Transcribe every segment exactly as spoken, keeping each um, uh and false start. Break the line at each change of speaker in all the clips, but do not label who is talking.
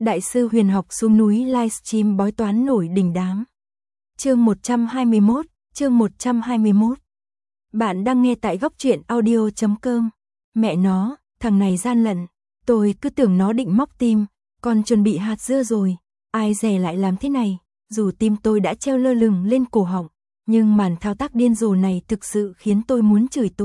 Đại sư huyền học xuống núi livestream bói toán nổi đình đám. Chương một trăm hai mươi mốt, chương một trăm hai mươi mốt. Bạn đang nghe tại góc truyện audio chấm com. Mẹ nó, thằng này gian lận, tôi cứ tưởng nó định móc tim, còn chuẩn bị hạt dưa rồi, ai dè lại làm thế này, dù tim tôi đã treo lơ lửng lên cổ họng, nhưng màn thao tác điên rồ này thực sự khiến tôi muốn chửi tục.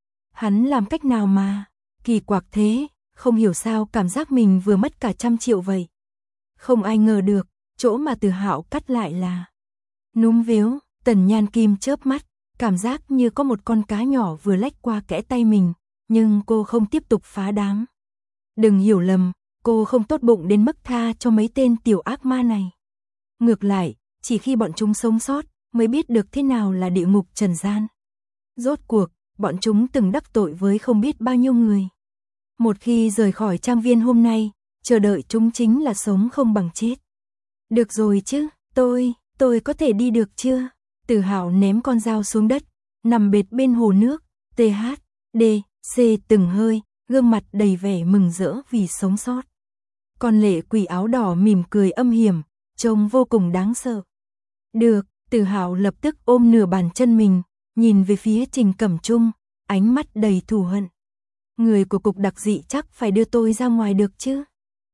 Hắn làm cách nào mà, kỳ quặc thế, không hiểu sao cảm giác mình vừa mất cả trăm triệu vậy. Không ai ngờ được, chỗ mà Từ Hạo cắt lại là núm vếu. Tần Nhan Kim chớp mắt, cảm giác như có một con cá nhỏ vừa lách qua kẽ tay mình, nhưng cô không tiếp tục phá đám. Đừng hiểu lầm, cô không tốt bụng đến mức tha cho mấy tên tiểu ác ma này. Ngược lại, chỉ khi bọn chúng sống sót, mới biết được thế nào là địa ngục trần gian. Rốt cuộc, bọn chúng từng đắc tội với không biết bao nhiêu người. Một khi rời khỏi trang viên hôm nay, chờ đợi chúng chính là sống không bằng chết. Được rồi chứ, tôi, tôi có thể đi được chưa? Từ Hạo ném con dao xuống đất, nằm bệt bên hồ nước, tê hát, đê, xê từng hơi, gương mặt đầy vẻ mừng rỡ vì sống sót. Con lệ quỷ áo đỏ mỉm cười âm hiểm, trông vô cùng đáng sợ. Được, Từ Hạo lập tức ôm nửa bàn chân mình, nhìn về phía Trình Cẩm Trung, ánh mắt đầy thù hận. Người của cục đặc dị chắc phải đưa tôi ra ngoài được chứ?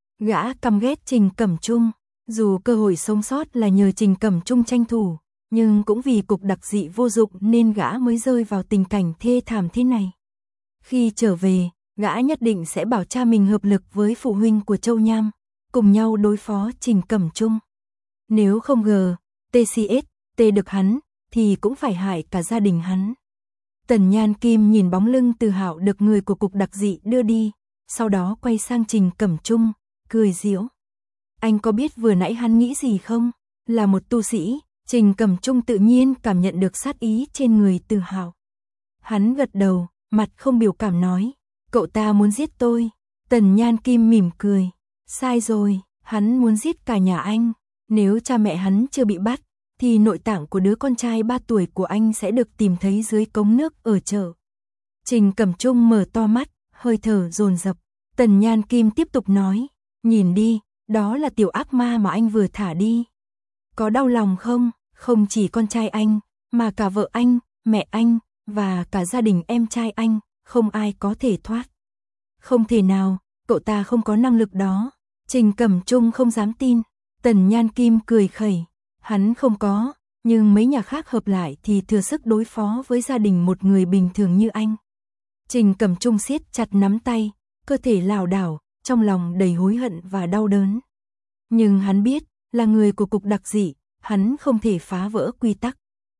Gã căm ghét Trình Cẩm Trung, dù cơ hội sống sót là nhờ Trình Cẩm Trung tranh thủ, nhưng cũng vì cục đặc dị vô dụng nên gã mới rơi vào tình cảnh thê thảm thế này. Khi trở về, gã nhất định sẽ bảo cha mình hợp lực với phụ huynh của Châu Nham, cùng nhau đối phó Trình Cẩm Trung. Nếu không ngờ, tê xê ét, T được hắn, thì cũng phải hại cả gia đình hắn. Tần Nhan Kim nhìn bóng lưng Từ Hạo được người của cục đặc dị đưa đi, sau đó quay sang Trình Cẩm Trung, cười giễu. Anh có biết vừa nãy hắn nghĩ gì không? Là một tu sĩ, Trình Cẩm Trung tự nhiên cảm nhận được sát ý trên người Từ Hạo. Hắn gật đầu, mặt không biểu cảm nói, cậu ta muốn giết tôi. Tần Nhan Kim mỉm cười, sai rồi, hắn muốn giết cả nhà anh. Nếu cha mẹ hắn chưa bị bắt, thì nội tạng của đứa con trai ba tuổi của anh sẽ được tìm thấy dưới cống nước ở chợ. Trình Cẩm Trung mở to mắt, hơi thở dồn dập. Tần Nhan Kim tiếp tục nói, nhìn đi, đó là tiểu ác ma mà anh vừa thả đi. Có đau lòng không? Không chỉ con trai anh, mà cả vợ anh, mẹ anh, và cả gia đình em trai anh, không ai có thể thoát. Không thể nào, cậu ta không có năng lực đó. Trình Cẩm Trung không dám tin. Tần Nhan Kim cười khẩy, hắn không có, nhưng mấy nhà khác hợp lại thì thừa sức đối phó với gia đình một người bình thường như anh. Trình Cẩm Trung siết chặt nắm tay, cơ thể lảo đảo, trong lòng đầy hối hận và đau đớn. Nhưng hắn biết, là người của cục đặc dị, hắn không thể phá vỡ quy tắc.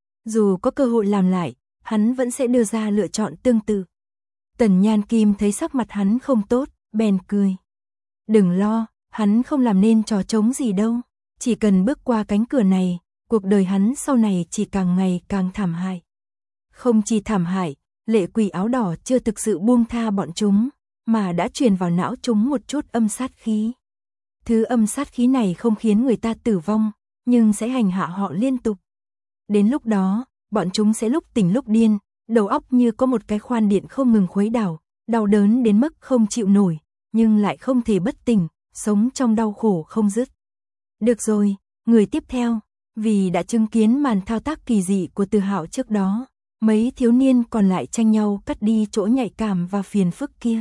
Dù có cơ hội làm lại, hắn vẫn sẽ đưa ra lựa chọn tương tự. Tần Nhan Kim thấy sắc mặt hắn không tốt, bèn cười. Đừng lo, hắn không làm nên trò trống gì đâu. Chỉ cần bước qua cánh cửa này, cuộc đời hắn sau này chỉ càng ngày càng thảm hại. Không chỉ thảm hại, lệ quỷ áo đỏ chưa thực sự buông tha bọn chúng, mà đã truyền vào não chúng một chút âm sát khí. Thứ âm sát khí này không khiến người ta tử vong, nhưng sẽ hành hạ họ liên tục. Đến lúc đó, bọn chúng sẽ lúc tỉnh lúc điên, đầu óc như có một cái khoan điện không ngừng khuấy đảo, đau đớn đến mức không chịu nổi, nhưng lại không thể bất tỉnh, sống trong đau khổ không dứt. Được rồi, người tiếp theo, vì đã chứng kiến màn thao tác kỳ dị của Từ Hạo trước đó, mấy thiếu niên còn lại tranh nhau cắt đi chỗ nhạy cảm và phiền phức kia.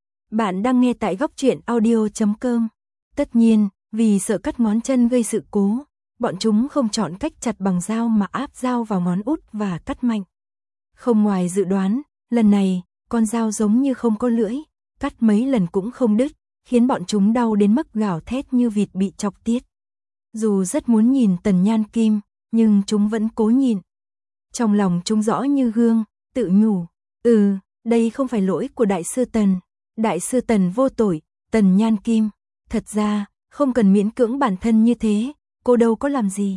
Bạn đang nghe tại góc truyện audio chấm com. Tất nhiên, vì sợ cắt ngón chân gây sự cố, bọn chúng không chọn cách chặt bằng dao mà áp dao vào ngón út và cắt mạnh. Không ngoài dự đoán, lần này, con dao giống như không có lưỡi, cắt mấy lần cũng không đứt, khiến bọn chúng đau đến mức gào thét như vịt bị chọc tiết. Dù rất muốn nhìn Tần Nhan Kim, nhưng chúng vẫn cố nhịn. Trong lòng chúng rõ như gương, tự nhủ, ừ, đây không phải lỗi của Đại sư Tần. Đại sư Tần vô tội, Tần Nhan Kim. Thật ra, không cần miễn cưỡng bản thân như thế, cô đâu có làm gì.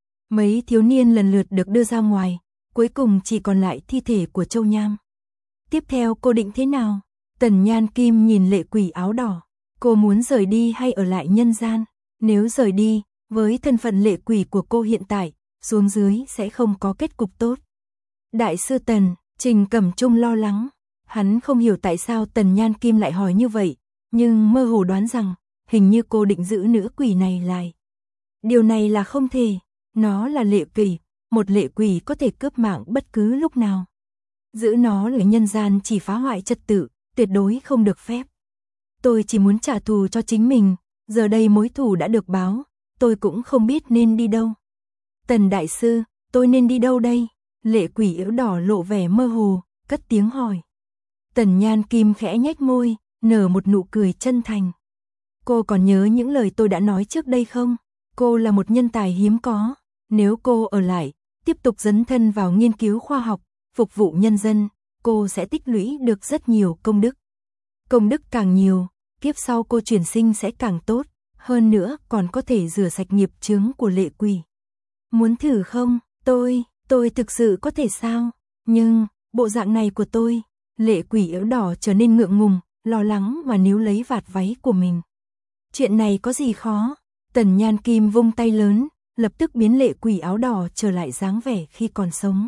Mấy thiếu niên lần lượt được đưa ra ngoài, cuối cùng chỉ còn lại thi thể của Châu Nham. Tiếp theo cô định thế nào? Tần Nhan Kim nhìn lệ quỷ áo đỏ. Cô muốn rời đi hay ở lại nhân gian? Nếu rời đi, với thân phận lệ quỷ của cô hiện tại, xuống dưới sẽ không có kết cục tốt. Đại sư Tần, Trình Cẩm Trung lo lắng. Hắn không hiểu tại sao Tần Nhan Kim lại hỏi như vậy, nhưng mơ hồ đoán rằng, hình như cô định giữ nữ quỷ này lại. Điều này là không thể, nó là lệ quỷ, một lệ quỷ có thể cướp mạng bất cứ lúc nào. Giữ nó ở nhân gian chỉ phá hoại trật tự, tuyệt đối không được phép. Tôi chỉ muốn trả thù cho chính mình, giờ đây mối thù đã được báo, tôi cũng không biết nên đi đâu. Tần đại sư, tôi nên đi đâu đây? Lệ quỷ áo đỏ lộ vẻ mơ hồ, cất tiếng hỏi. Tần Nhan Kim khẽ nhếch môi, nở một nụ cười chân thành. Cô còn nhớ những lời tôi đã nói trước đây không? Cô là một nhân tài hiếm có, nếu cô ở lại, tiếp tục dấn thân vào nghiên cứu khoa học, phục vụ nhân dân, cô sẽ tích lũy được rất nhiều công đức. Công đức càng nhiều, kiếp sau cô chuyển sinh sẽ càng tốt, hơn nữa còn có thể rửa sạch nghiệp chướng của lệ quỷ. Muốn thử không? Tôi, tôi thực sự có thể sao? Nhưng, bộ dạng này của tôi, lệ quỷ áo đỏ trở nên ngượng ngùng, lo lắng mà níu lấy vạt váy của mình. Chuyện này có gì khó? Tần Nhan Kim vung tay lớn, lập tức biến lệ quỷ áo đỏ trở lại dáng vẻ khi còn sống.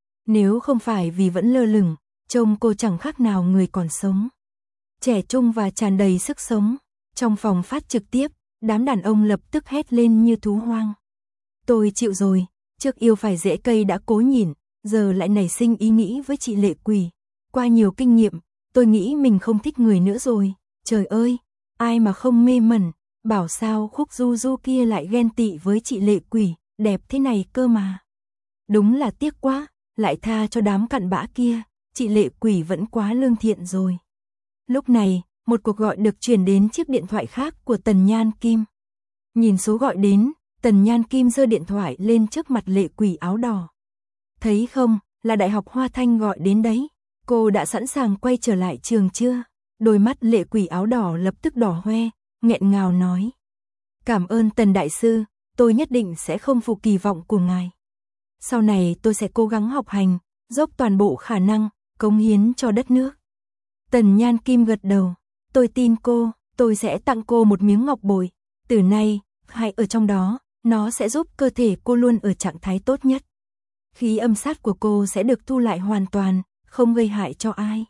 Nếu không phải vì vẫn lơ lửng, trông cô chẳng khác nào người còn sống. Trẻ trung và tràn đầy sức sống. Trong phòng phát trực tiếp, đám đàn ông lập tức hét lên như thú hoang. Tôi chịu rồi, trước yêu phải rễ cây đã cố nhịn, giờ lại nảy sinh ý nghĩ với chị lệ quỷ. Qua nhiều kinh nghiệm, tôi nghĩ mình không thích người nữa rồi. Trời ơi, ai mà không mê mẩn, bảo sao Khúc Du Du kia lại ghen tị với chị lệ quỷ, đẹp thế này cơ mà. Đúng là tiếc quá, lại tha cho đám cặn bã kia, chị lệ quỷ vẫn quá lương thiện rồi. Lúc này, một cuộc gọi được truyền đến chiếc điện thoại khác của Tần Nhan Kim. Nhìn số gọi đến, Tần Nhan Kim giơ điện thoại lên trước mặt lệ quỷ áo đỏ. Thấy không, là Đại học Hoa Thanh gọi đến đấy. Cô đã sẵn sàng quay trở lại trường chưa? Đôi mắt lệ quỷ áo đỏ lập tức đỏ hoe, nghẹn ngào nói. Cảm ơn Tần đại sư, tôi nhất định sẽ không phụ kỳ vọng của ngài. Sau này tôi sẽ cố gắng học hành, dốc toàn bộ khả năng, cống hiến cho đất nước. Tần Nhan Kim gật đầu. Tôi tin cô, tôi sẽ tặng cô một miếng ngọc bội. Từ nay, hãy ở trong đó, nó sẽ giúp cơ thể cô luôn ở trạng thái tốt nhất. Khí âm sát của cô sẽ được thu lại hoàn toàn, không gây hại cho ai.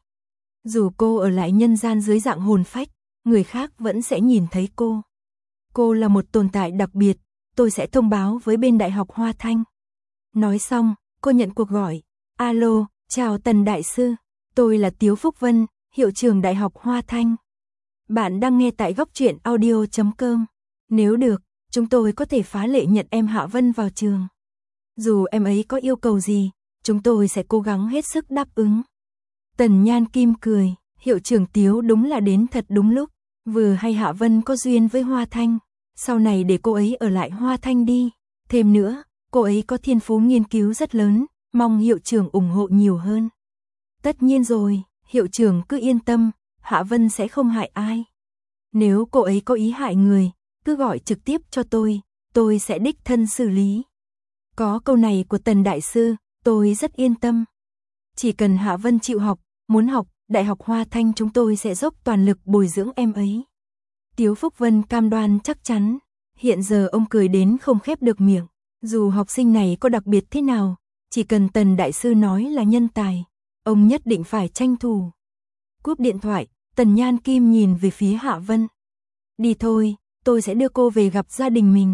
Dù cô ở lại nhân gian dưới dạng hồn phách, người khác vẫn sẽ nhìn thấy cô. Cô là một tồn tại đặc biệt, tôi sẽ thông báo với bên Đại học Hoa Thanh. Nói xong, cô nhận cuộc gọi. Alo, chào Tần đại sư, tôi là Tiếu Phúc Vân, hiệu trưởng Đại học Hoa Thanh. Bạn đang nghe tại góc truyện audio chấm com. Nếu được, chúng tôi có thể phá lệ nhận em Hạ Vân vào trường. Dù em ấy có yêu cầu gì, chúng tôi sẽ cố gắng hết sức đáp ứng. Tần Nhan Kim cười, hiệu trưởng Tiếu đúng là đến thật đúng lúc. Vừa hay Hạ Vân có duyên với Hoa Thanh, sau này để cô ấy ở lại Hoa Thanh đi. Thêm nữa, cô ấy có thiên phú nghiên cứu rất lớn, mong hiệu trưởng ủng hộ nhiều hơn. Tất nhiên rồi, hiệu trưởng cứ yên tâm, Hạ Vân sẽ không hại ai. Nếu cô ấy có ý hại người, cứ gọi trực tiếp cho tôi, tôi sẽ đích thân xử lý. Có câu này của Tần đại sư, tôi rất yên tâm. Chỉ cần Hạ Vân chịu học, muốn học, Đại học Hoa Thanh chúng tôi sẽ dốc toàn lực bồi dưỡng em ấy. Tiếu Phúc Vân cam đoan chắc chắn, hiện giờ ông cười đến không khép được miệng. Dù học sinh này có đặc biệt thế nào, chỉ cần Tần đại sư nói là nhân tài, ông nhất định phải tranh thủ. Cúp điện thoại, Tần Nhan Kim nhìn về phía Hạ Vân. Đi thôi, tôi sẽ đưa cô về gặp gia đình mình.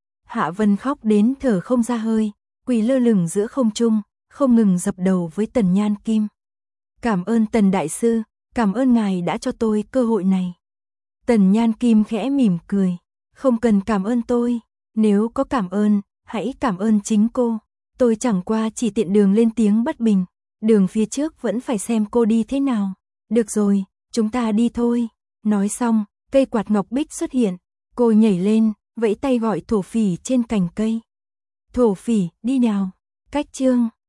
Hạ Vân khóc đến thở không ra hơi, quỳ lơ lửng giữa không trung, không ngừng dập đầu với Tần Nhan Kim. Cảm ơn Tần đại sư, cảm ơn ngài đã cho tôi cơ hội này. Tần Nhan Kim khẽ mỉm cười, không cần cảm ơn tôi, nếu có cảm ơn, hãy cảm ơn chính cô. Tôi chẳng qua chỉ tiện đường lên tiếng bất bình, đường phía trước vẫn phải xem cô đi thế nào. Được rồi, chúng ta đi thôi. Nói xong, cây quạt ngọc bích xuất hiện, cô nhảy lên, vẫy tay gọi thổ phỉ trên cành cây. Thổ phỉ, đi nào. Cách chương